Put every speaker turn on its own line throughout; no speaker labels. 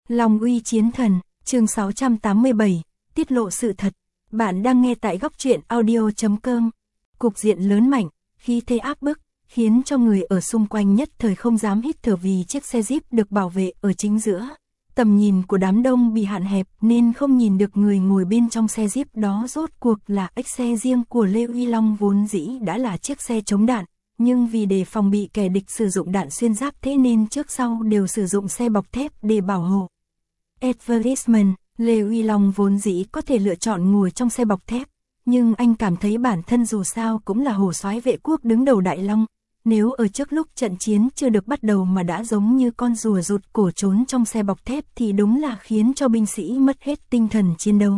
Long uy chiến thần, chương 687, tiết lộ sự thật. Bạn đang nghe tại góc truyện audio.com. Cục diện lớn mạnh, khí thế áp bức, khiến cho người ở xung quanh nhất thời không dám hít thở vì chiếc xe Jeep được bảo vệ ở chính giữa. Tầm nhìn của đám đông bị hạn hẹp nên không nhìn được người ngồi bên trong xe Jeep đó rốt cuộc là xe riêng của Lê Uy Long vốn dĩ đã là chiếc xe chống đạn. Nhưng vì để phòng bị kẻ địch sử dụng đạn xuyên giáp thế nên trước sau đều sử dụng xe bọc thép để bảo hộ. Advertisement, Lê Uy Long vốn dĩ có thể lựa chọn ngồi trong xe bọc thép, nhưng anh cảm thấy bản thân dù sao cũng là hổ soái vệ quốc đứng đầu Đại Long. Nếu ở trước lúc trận chiến chưa được bắt đầu mà đã giống như con rùa rụt cổ trốn trong xe bọc thép thì đúng là khiến cho binh sĩ mất hết tinh thần chiến đấu.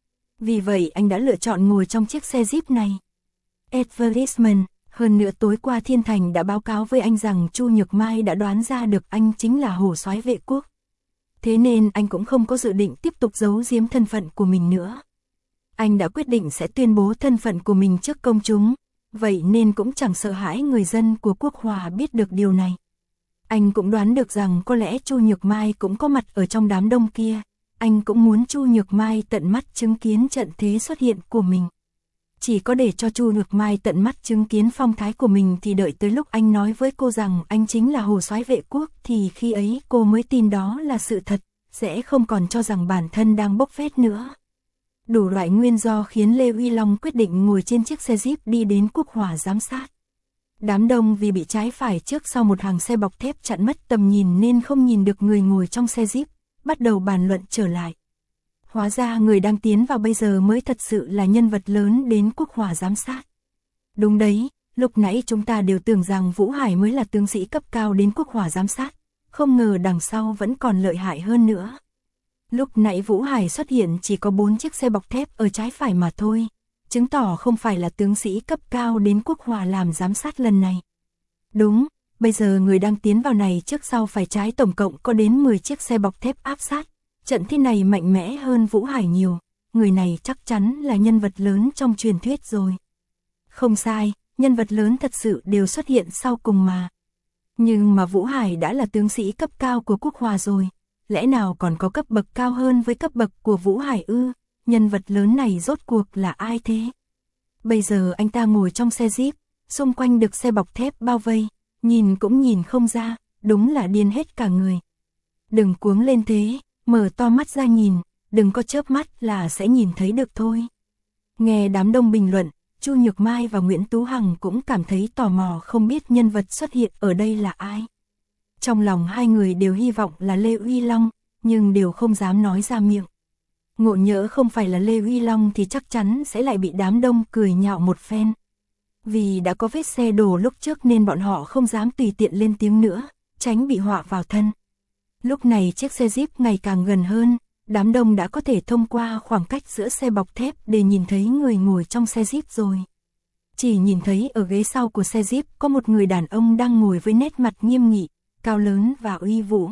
Vì vậy anh đã lựa chọn ngồi trong chiếc xe Jeep này. Advertisement. Hơn nữa tối qua Thiên Thành đã báo cáo với anh rằng Chu Nhược Mai đã đoán ra được anh chính là hổ soái vệ quốc. Thế nên anh cũng không có dự định tiếp tục giấu giếm thân phận của mình nữa. Anh đã quyết định sẽ tuyên bố thân phận của mình trước công chúng, vậy nên cũng chẳng sợ hãi người dân của Quốc Hòa biết được điều này. Anh cũng đoán được rằng có lẽ Chu Nhược Mai cũng có mặt ở trong đám đông kia, anh cũng muốn Chu Nhược Mai tận mắt chứng kiến trận thế xuất hiện của mình. Chỉ có để cho Chu Nhược Mai tận mắt chứng kiến phong thái của mình thì đợi tới lúc anh nói với cô rằng anh chính là hổ soái vệ quốc thì khi ấy cô mới tin đó là sự thật, sẽ không còn cho rằng bản thân đang bốc phét nữa. Đủ loại nguyên do khiến Lê Uy Long quyết định ngồi trên chiếc xe Jeep đi đến Quốc Hòa giám sát. Đám đông vì bị trái phải trước sau một hàng xe bọc thép chặn mất tầm nhìn nên không nhìn được người ngồi trong xe Jeep, bắt đầu bàn luận trở lại. Hóa ra người đang tiến vào bây giờ mới thật sự là nhân vật lớn đến Quốc Hòa giám sát. Đúng đấy, lúc nãy chúng ta đều tưởng rằng Vũ Hải mới là tướng sĩ cấp cao đến Quốc Hòa giám sát, không ngờ đằng sau vẫn còn lợi hại hơn nữa. Lúc nãy Vũ Hải xuất hiện chỉ có 4 chiếc xe bọc thép ở trái phải mà thôi, chứng tỏ không phải là tướng sĩ cấp cao đến Quốc Hòa làm giám sát lần này. Đúng, bây giờ người đang tiến vào này trước sau phải trái tổng cộng có đến 10 chiếc xe bọc thép áp sát. Trận thi này mạnh mẽ hơn Vũ Hải nhiều, người này chắc chắn là nhân vật lớn trong truyền thuyết rồi. Không sai, nhân vật lớn thật sự đều xuất hiện sau cùng mà. Nhưng mà Vũ Hải đã là tướng sĩ cấp cao của Quốc Hòa rồi, lẽ nào còn có cấp bậc cao hơn với cấp bậc của Vũ Hải ư? Nhân vật lớn này rốt cuộc là ai thế? Bây giờ anh ta ngồi trong xe Jeep, xung quanh được xe bọc thép bao vây, nhìn cũng nhìn không ra, đúng là điên hết cả người. Đừng cuống lên thế. Mở to mắt ra nhìn, đừng có chớp mắt là sẽ nhìn thấy được thôi. Nghe đám đông bình luận, Chu Nhược Mai và Nguyễn Tú Hằng cũng cảm thấy tò mò không biết nhân vật xuất hiện ở đây là ai. Trong lòng hai người đều hy vọng là Lê Uy Long, nhưng đều không dám nói ra miệng. Ngộ nhỡ không phải là Lê Uy Long thì chắc chắn sẽ lại bị đám đông cười nhạo một phen. Vì đã có vết xe đổ lúc trước nên bọn họ không dám tùy tiện lên tiếng nữa, tránh bị họa vào thân. Lúc này chiếc xe Jeep ngày càng gần hơn, đám đông đã có thể thông qua khoảng cách giữa xe bọc thép để nhìn thấy người ngồi trong xe Jeep rồi. Chỉ nhìn thấy ở ghế sau của xe Jeep có một người đàn ông đang ngồi với nét mặt nghiêm nghị, cao lớn và uy vũ.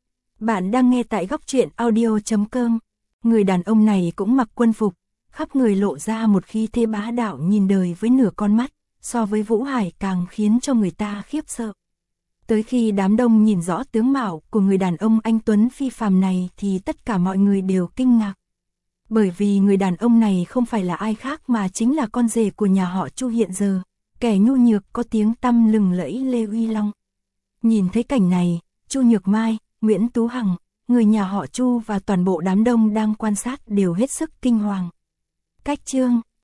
Bạn đang nghe tại góc truyện audio.com. Người đàn ông này cũng mặc quân phục, khắp người lộ ra một khí thế bá đạo nhìn đời với nửa con mắt, so với Vũ Hải càng khiến cho người ta khiếp sợ. Tới khi đám đông nhìn rõ tướng mạo của người đàn ông anh tuấn phi phàm này thì tất cả mọi người đều kinh ngạc. Bởi vì người đàn ông này không phải là ai khác mà chính là con rể của nhà họ Chu hiện giờ, kẻ nhu nhược có tiếng tăm lừng lẫy Lê Uy Long. Nhìn thấy cảnh này, Chu Nhược Mai, Nguyễn Tú Hằng, người nhà họ Chu và toàn bộ đám đông đang quan sát đều hết sức kinh hoàng. Cách chương,